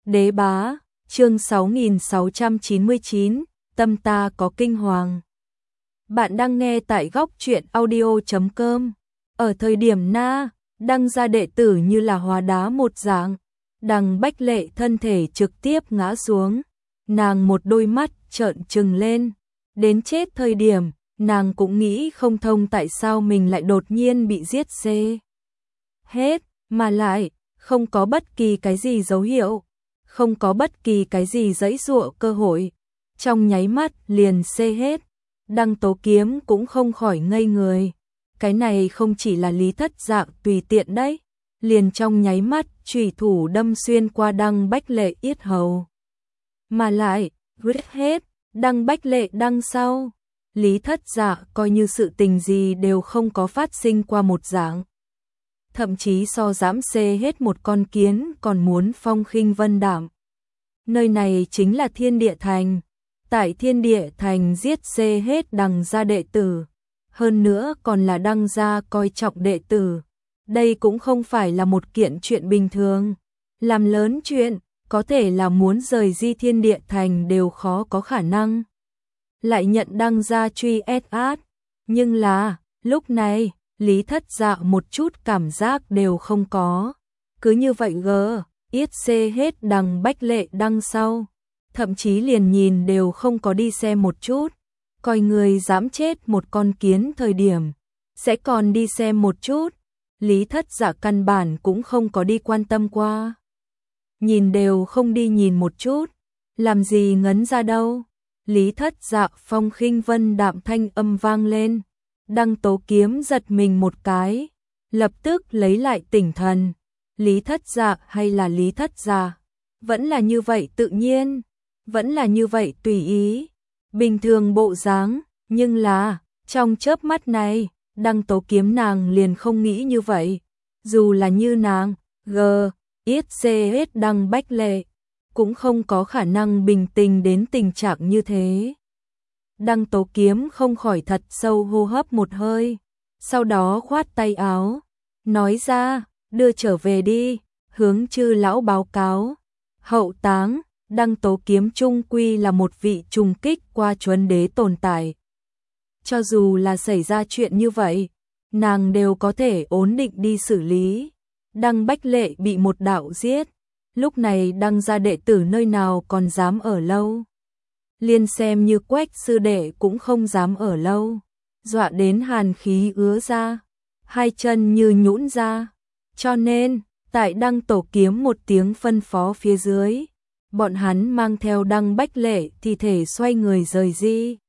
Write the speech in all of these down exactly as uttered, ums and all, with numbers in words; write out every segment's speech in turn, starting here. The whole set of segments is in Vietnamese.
Đế bá, chương sáu nghìn sáu trăm chín mươi chín, tâm ta có kinh hoàng. Bạn đang nghe tại góc truyện audio chấm com. Ở thời điểm na, đăng gia đệ tử như là hóa đá một dạng, Đằng Bách Lệ thân thể trực tiếp ngã xuống, nàng một đôi mắt trợn trừng lên, đến chết thời điểm, nàng cũng nghĩ không thông tại sao mình lại đột nhiên bị giết xê. Hết, mà lại, không có bất kỳ cái gì dấu hiệu, không có bất kỳ cái gì giãy giụa cơ hội, trong nháy mắt liền xê hết. Đăng Tố Kiếm cũng không khỏi ngây người, cái này không chỉ là Lý Thất Dạng tùy tiện đấy, liền trong nháy mắt chủy thủ đâm xuyên qua Đăng Bách Lệ yết hầu. Mà lại, vứt hết, Đăng Bách Lệ đằng sau, Lý Thất Dạ coi như sự tình gì đều không có phát sinh qua một dạng. Thậm chí so dám xê hết một con kiến còn muốn phong khinh vân đạm. Nơi này chính là Thiên Địa Thành, tại Thiên Địa Thành giết xê hết Đằng gia đệ tử, hơn nữa còn là Đăng gia coi trọng đệ tử. Đây cũng không phải là một kiện chuyện bình thường, làm lớn chuyện, có thể là muốn rời di Thiên Địa Thành đều khó có khả năng. Lại nhận Đăng gia truy ét, nhưng là, lúc này, Lý Thất Dạ một chút cảm giác đều không có. Cứ như vậy gờ, yết xê hết Đằng Bách Lệ đằng sau, thậm chí liền nhìn đều không có đi xem một chút. Coi người dám chết một con kiến thời điểm, sẽ còn đi xem một chút. Lý Thất Dạ căn bản cũng không có đi quan tâm qua. Nhìn đều không đi nhìn một chút, làm gì ngấn ra đâu. Lý Thất Dạ phong khinh vân đạm thanh âm vang lên. Đăng Tố Kiếm giật mình một cái, lập tức lấy lại tỉnh thần. Lý Thất Dạ hay là Lý Thất Dạ? Vẫn là như vậy tự nhiên, vẫn là như vậy tùy ý, bình thường bộ dáng, nhưng là, trong chớp mắt này, Đăng Tố Kiếm nàng liền không nghĩ như vậy. Dù là như nàng, gờ, yết xê hết Đăng Bách Lệ, cũng không có khả năng bình tĩnh đến tình trạng như thế. Đăng Tố Kiếm không khỏi thật sâu hô hấp một hơi, sau đó khoát tay áo, nói ra, đưa trở về đi, hướng chư lão báo cáo. Hậu táng, Đăng Tố Kiếm trung quy là một vị trùng kích qua chuẩn đế tồn tại. Cho dù là xảy ra chuyện như vậy, nàng đều có thể ổn định đi xử lý. Đăng Bách Lệ bị một đạo giết, lúc này Đăng gia đệ tử nơi nào còn dám ở lâu. Liên xem như Quách sư đệ cũng không dám ở lâu, dọa đến hàn khí ứa ra, hai chân như nhũn ra. Cho nên, tại Đăng Tổ Kiếm một tiếng phân phó phía dưới, bọn hắn mang theo Đăng Bách Lệ thi thể xoay người rời đi.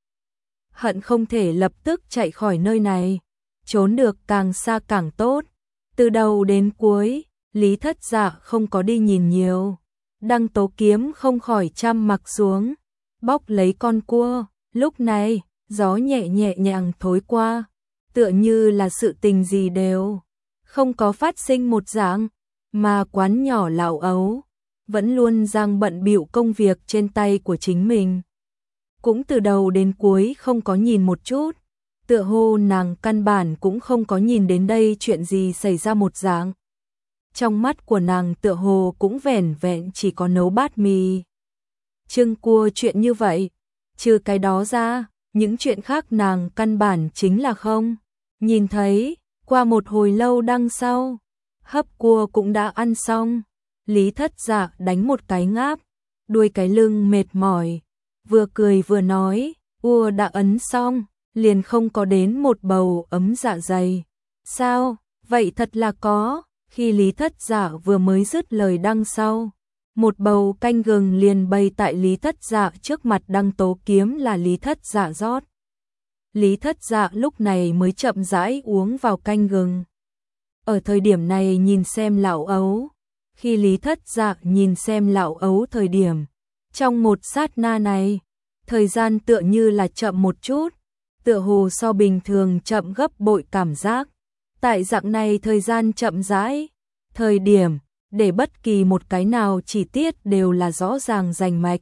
Hận không thể lập tức chạy khỏi nơi này, trốn được càng xa càng tốt. Từ đầu đến cuối, Lý Thất Dạ không có đi nhìn nhiều. Đăng Tố Kiếm không khỏi chăm mặc xuống, bóc lấy con cua. Lúc này, gió nhẹ nhẹ nhàng thổi qua, tựa như là sự tình gì đều không có phát sinh một dạng, mà quán nhỏ lão ấu vẫn luôn giang bận bịu công việc trên tay của chính mình. Cũng từ đầu đến cuối không có nhìn một chút, tựa hồ nàng căn bản cũng không có nhìn đến đây chuyện gì xảy ra một dạng. Trong mắt của nàng tựa hồ cũng vẻn vẹn chỉ có nấu bát mì, trưng cua chuyện như vậy. Trừ cái đó ra, những chuyện khác nàng căn bản chính là không nhìn thấy. Qua một hồi lâu đằng sau, hấp cua cũng đã ăn xong. Lý Thất Dạ đánh một cái ngáp, đuôi cái lưng mệt mỏi, vừa cười vừa nói, cua đã ấn xong, liền không có đến một bầu ấm dạ dày. Sao, vậy thật là có. Khi Lý Thất Dạ vừa mới dứt lời đằng sau, một bầu canh gừng liền bày tại Lý Thất Dạ trước mặt. Đăng Tố Kiếm là Lý Thất Dạ rót. Lý Thất Dạ lúc này mới chậm rãi uống vào canh gừng. Ở thời điểm này nhìn xem lão ấu, khi Lý Thất Dạ nhìn xem lão ấu thời điểm, trong một sát na này, thời gian tựa như là chậm một chút, tựa hồ so bình thường chậm gấp bội cảm giác. Tại dạng này thời gian chậm rãi, thời điểm, để bất kỳ một cái nào chi tiết đều là rõ ràng rành mạch.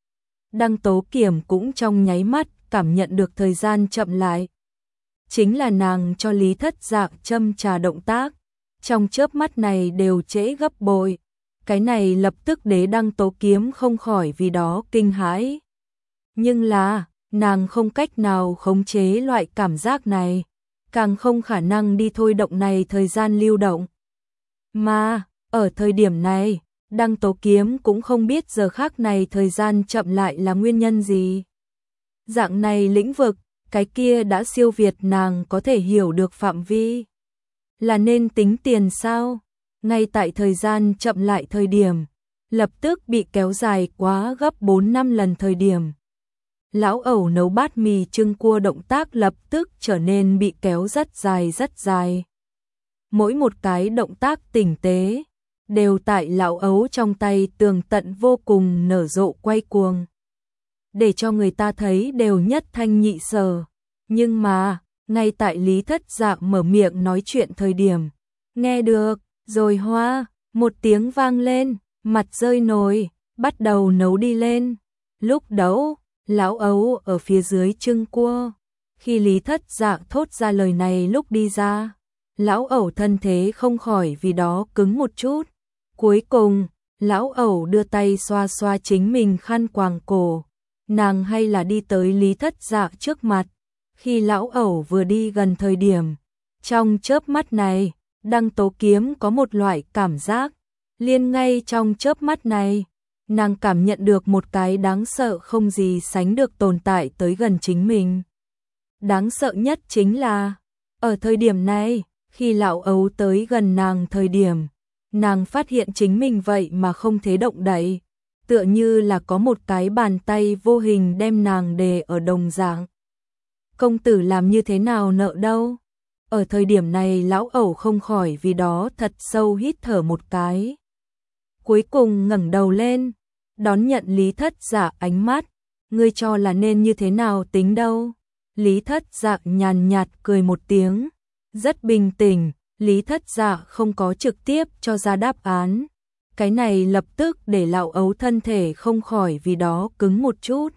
Đăng Tố Kiếm cũng trong nháy mắt cảm nhận được thời gian chậm lại. Chính là nàng cho Lý Thất Dạ châm trà động tác, trong chớp mắt này đều trễ gấp bội. Cái này lập tức Đế Đăng Tố Kiếm không khỏi vì đó kinh hãi. Nhưng là, nàng không cách nào khống chế loại cảm giác này, càng không khả năng đi thôi động này thời gian lưu động. Mà, ở thời điểm này, Đăng Tố Kiếm cũng không biết giờ khác này thời gian chậm lại là nguyên nhân gì. Dạng này lĩnh vực, cái kia đã siêu việt nàng có thể hiểu được phạm vi. Là nên tính tiền sao? Ngay tại thời gian chậm lại thời điểm, lập tức bị kéo dài quá gấp bốn năm lần thời điểm. Lão ẩu nấu bát mì trưng cua động tác lập tức trở nên bị kéo rất dài rất dài. Mỗi một cái động tác tinh tế, đều tại lão ấu trong tay tường tận vô cùng nở rộ quay cuồng. Để cho người ta thấy đều nhất thanh nhị sở. Nhưng mà, ngay tại Lý Thất Dạ mở miệng nói chuyện thời điểm, nghe được, rồi hoa, một tiếng vang lên, mặt rơi nồi, bắt đầu nấu đi lên. Lúc đấu, lão ấu ở phía dưới trưng cua. Khi Lý Thất Dạ thốt ra lời này lúc đi ra, lão ẩu thân thế không khỏi vì đó cứng một chút. Cuối cùng, lão ẩu đưa tay xoa xoa chính mình khăn quàng cổ. Nàng hay là đi tới Lý Thất Dạ trước mặt. Khi lão ẩu vừa đi gần thời điểm, trong chớp mắt này, Đăng Tố Kiếm có một loại cảm giác. Liên ngay trong chớp mắt này, nàng cảm nhận được một cái đáng sợ không gì sánh được tồn tại tới gần chính mình. Đáng sợ nhất chính là, ở thời điểm này, khi lão ấu tới gần nàng thời điểm, nàng phát hiện chính mình vậy mà không thể động đậy, tựa như là có một cái bàn tay vô hình đem nàng đè ở đồng dạng. Công tử làm như thế nào nợ đâu? Ở thời điểm này lão ẩu không khỏi vì đó thật sâu hít thở một cái. Cuối cùng ngẩng đầu lên, đón nhận Lý Thất Dạ ánh mắt, ngươi cho là nên như thế nào tính đâu? Lý Thất Dạ nhàn nhạt cười một tiếng, rất bình tĩnh. Lý Thất Dạ không có trực tiếp cho ra đáp án. Cái này lập tức để lão ấu thân thể không khỏi vì đó cứng một chút.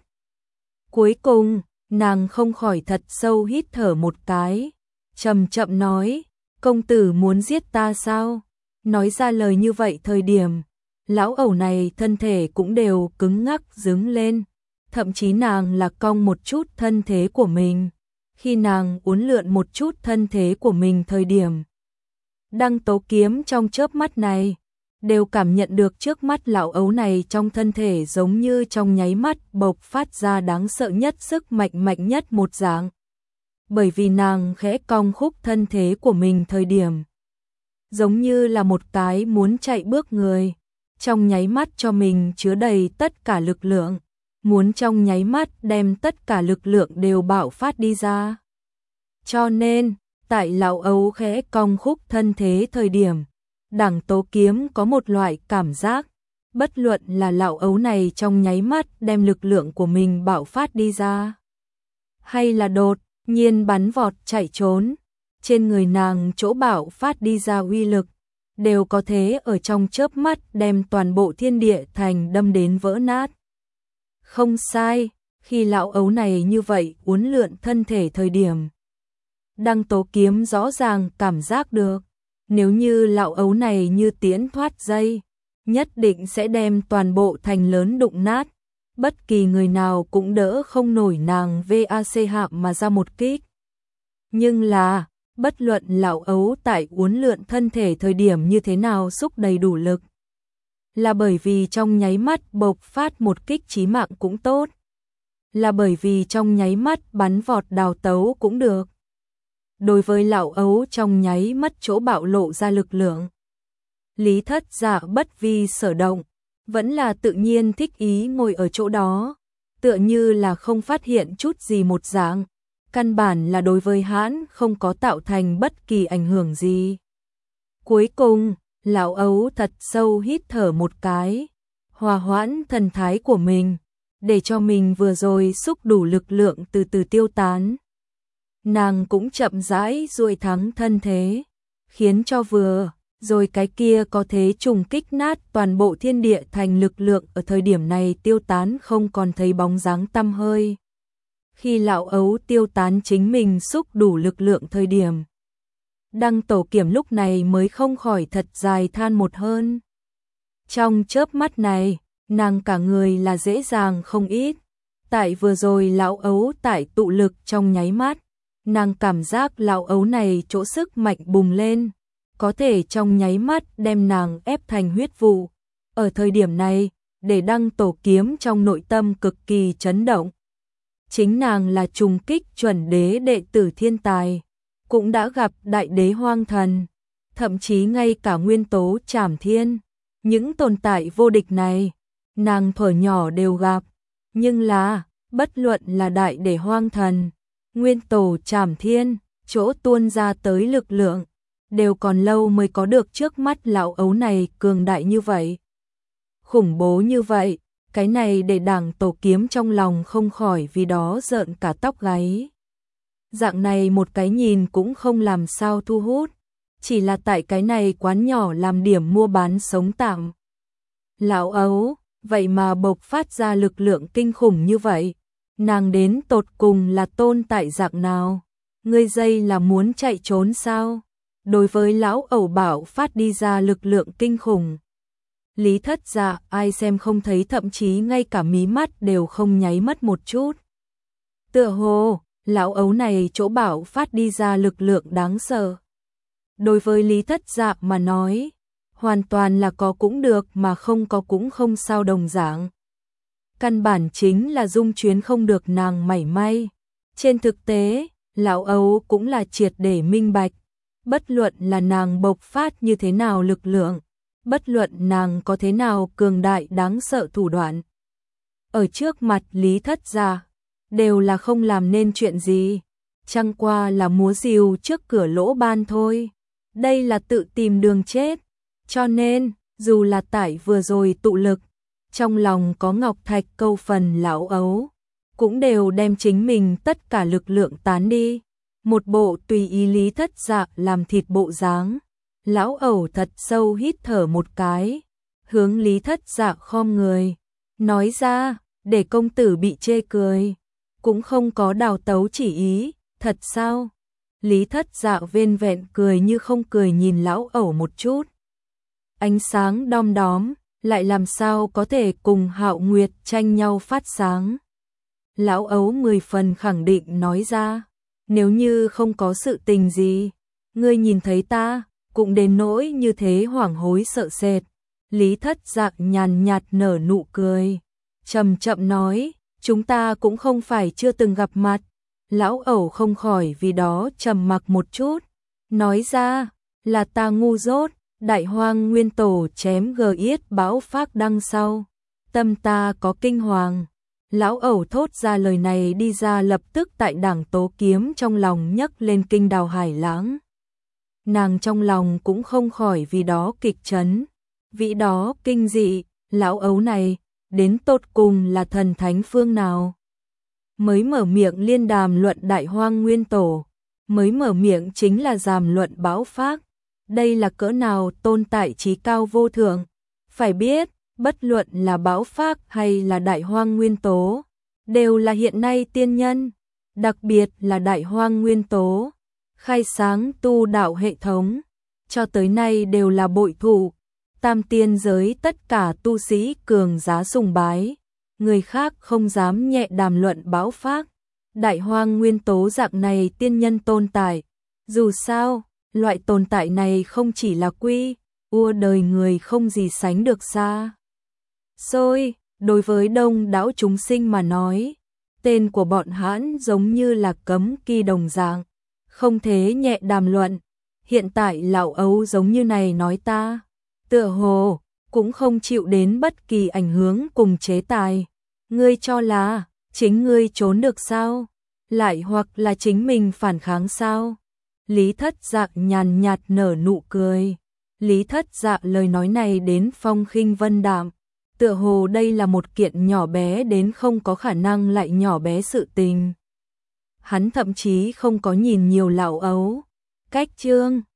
Cuối cùng, nàng không khỏi thật sâu hít thở một cái, chậm chậm nói, công tử muốn giết ta sao? Nói ra lời như vậy thời điểm, lão ẩu này thân thể cũng đều cứng ngắc đứng lên, thậm chí nàng là cong một chút thân thế của mình. Khi nàng uốn lượn một chút thân thế của mình thời điểm, Đăng Tố Kiếm trong chớp mắt này, đều cảm nhận được trước mắt lão ấu này trong thân thể giống như trong nháy mắt bộc phát ra đáng sợ nhất sức mạnh mạnh nhất một dạng. Bởi vì nàng khẽ cong khúc thân thế của mình thời điểm, giống như là một cái muốn chạy bước người, trong nháy mắt cho mình chứa đầy tất cả lực lượng, muốn trong nháy mắt đem tất cả lực lượng đều bạo phát đi ra. Cho nên, tại lão ấu khẽ cong khúc thân thế thời điểm, Đăng Tố Kiếm có một loại cảm giác, bất luận là lão ấu này trong nháy mắt đem lực lượng của mình bạo phát đi ra, hay là đột nhiên bắn vọt chạy trốn, trên người nàng chỗ bạo phát đi ra uy lực, đều có thể ở trong chớp mắt đem toàn bộ thiên địa thành đâm đến vỡ nát. Không sai, khi lão ấu này như vậy uốn lượn thân thể thời điểm, Đăng Tố Kiếm rõ ràng cảm giác được, nếu như lão ấu này như tiễn thoát dây, nhất định sẽ đem toàn bộ thành lớn đụng nát, bất kỳ người nào cũng đỡ không nổi nàng vê a xê hạ mà ra một kích. Nhưng là, bất luận lão ấu tại uốn lượn thân thể thời điểm như thế nào xúc đầy đủ lực, là bởi vì trong nháy mắt bộc phát một kích chí mạng cũng tốt, là bởi vì trong nháy mắt bắn vọt đào tấu cũng được. Đối với lão ấu trong nháy mắt chỗ bạo lộ ra lực lượng, Lý Thất Dạ bất vi sở động, vẫn là tự nhiên thích ý ngồi ở chỗ đó, tựa như là không phát hiện chút gì một dạng, căn bản là đối với hắn không có tạo thành bất kỳ ảnh hưởng gì. Cuối cùng, lão ấu thật sâu hít thở một cái, hòa hoãn thần thái của mình, để cho mình vừa rồi xúc đủ lực lượng từ từ tiêu tán. Nàng cũng chậm rãi duỗi thẳng thân thế, khiến cho vừa rồi cái kia có thể trùng kích nát toàn bộ thiên địa thành lực lượng ở thời điểm này tiêu tán không còn thấy bóng dáng tăm hơi. Khi lão ấu tiêu tán chính mình xúc đủ lực lượng thời điểm, Đăng Tổ Kiểm lúc này mới không khỏi thật dài than một hơn. Trong chớp mắt này, nàng cả người là dễ dàng không ít. Tại vừa rồi lão ấu tại tụ lực trong nháy mắt, nàng cảm giác lão ấu này chỗ sức mạnh bùng lên, có thể trong nháy mắt đem nàng ép thành huyết vụ. Ở thời điểm này, để Đăng Tổ Kiếm trong nội tâm cực kỳ chấn động. Chính nàng là trùng kích chuẩn đế đệ tử thiên tài, cũng đã gặp đại đế hoang thần, thậm chí ngay cả nguyên tố Trảm Thiên. Những tồn tại vô địch này, nàng thuở nhỏ đều gặp, nhưng là, bất luận là đại đế hoang thần, nguyên tổ Trảm Thiên, chỗ tuôn ra tới lực lượng, đều còn lâu mới có được trước mắt lão ấu này cường đại như vậy. Khủng bố như vậy, cái này để Đảng Tổ Kiếm trong lòng không khỏi vì đó rợn cả tóc gáy. Dạng này một cái nhìn cũng không làm sao thu hút, chỉ là tại cái này quán nhỏ làm điểm mua bán sống tạm. Lão ấu, vậy mà bộc phát ra lực lượng kinh khủng như vậy, nàng đến tột cùng là tôn tại dạng nào? Ngươi dây là muốn chạy trốn sao? Đối với lão ẩu bảo phát đi ra lực lượng kinh khủng, Lý Thất Dạ ai xem không thấy, thậm chí ngay cả mí mắt đều không nháy mất một chút. Tựa hồ, lão ấu này chỗ bảo phát đi ra lực lượng đáng sợ. Đối với Lý Thất Dạ mà nói, hoàn toàn là có cũng được mà không có cũng không sao đồng dạng. Căn bản chính là dung chuyến không được nàng mảy may. Trên thực tế, lão ấu cũng là triệt để minh bạch. Bất luận là nàng bộc phát như thế nào lực lượng, bất luận nàng có thế nào cường đại đáng sợ thủ đoạn, ở trước mặt Lý Thất Dạ, đều là không làm nên chuyện gì, chẳng qua là múa rìu trước cửa lỗ ban thôi. Đây là tự tìm đường chết, cho nên, dù là tại vừa rồi tụ lực, trong lòng có ngọc thạch câu phần lão ấu, cũng đều đem chính mình tất cả lực lượng tán đi. Một bộ tùy ý Lý Thất Dạ làm thịt bộ dáng. Lão ẩu thật sâu hít thở một cái, hướng Lý Thất Dạ khom người, nói ra, để công tử bị chê cười, cũng không có đào tấu chỉ ý, thật sao? Lý Thất Dạ vên vẹn cười như không cười nhìn lão ẩu một chút. Ánh sáng đom đóm, lại làm sao có thể cùng Hạo Nguyệt tranh nhau phát sáng? Lão ấu mười phần khẳng định nói ra, nếu như không có sự tình gì, ngươi nhìn thấy ta, cũng đến nỗi như thế hoảng hối sợ sệt. Lý Thất Dạ nhàn nhạt nở nụ cười, chậm chậm nói, chúng ta cũng không phải chưa từng gặp mặt. Lão ẩu không khỏi vì đó trầm mặc một chút, nói ra, là ta ngu dốt, đại hoang nguyên tổ chém gờ yết bão phác đăng sau, tâm ta có kinh hoàng. Lão ẩu thốt ra lời này đi ra lập tức tại Đảng Tố Kiếm trong lòng nhấc lên kinh đào hải lãng. Nàng trong lòng cũng không khỏi vì đó kịch chấn, vì đó kinh dị, lão ấu này, đến tột cùng là thần thánh phương nào? Mới mở miệng liên đàm luận đại hoang nguyên tổ, mới mở miệng chính là đàm luận bão phác, đây là cỡ nào tôn tại trí cao vô thượng? Phải biết, bất luận là bão phác hay là đại hoang nguyên tố, đều là hiện nay tiên nhân, đặc biệt là đại hoang nguyên tố, khai sáng tu đạo hệ thống, cho tới nay đều là bội thủ, tam tiên giới tất cả tu sĩ cường giá sùng bái, người khác không dám nhẹ đàm luận bão phác. Đại hoang nguyên tố dạng này tiên nhân tồn tại, dù sao, loại tồn tại này không chỉ là quy, ua đời người không gì sánh được xa xôi, đối với đông đảo chúng sinh mà nói, tên của bọn hãn giống như là cấm kỵ đồng dạng, không thế nhẹ đàm luận. Hiện tại lão ấu giống như này nói ta, tựa hồ cũng không chịu đến bất kỳ ảnh hưởng cùng chế tài. Ngươi cho là chính ngươi trốn được sao? Lại hoặc là chính mình phản kháng sao? Lý Thất Dạ nhàn nhạt nở nụ cười. Lý Thất Dạ lời nói này đến phong khinh vân đạm, tựa hồ đây là một kiện nhỏ bé đến không có khả năng lại nhỏ bé sự tình. Hắn thậm chí không có nhìn nhiều lão ấu. Cách chương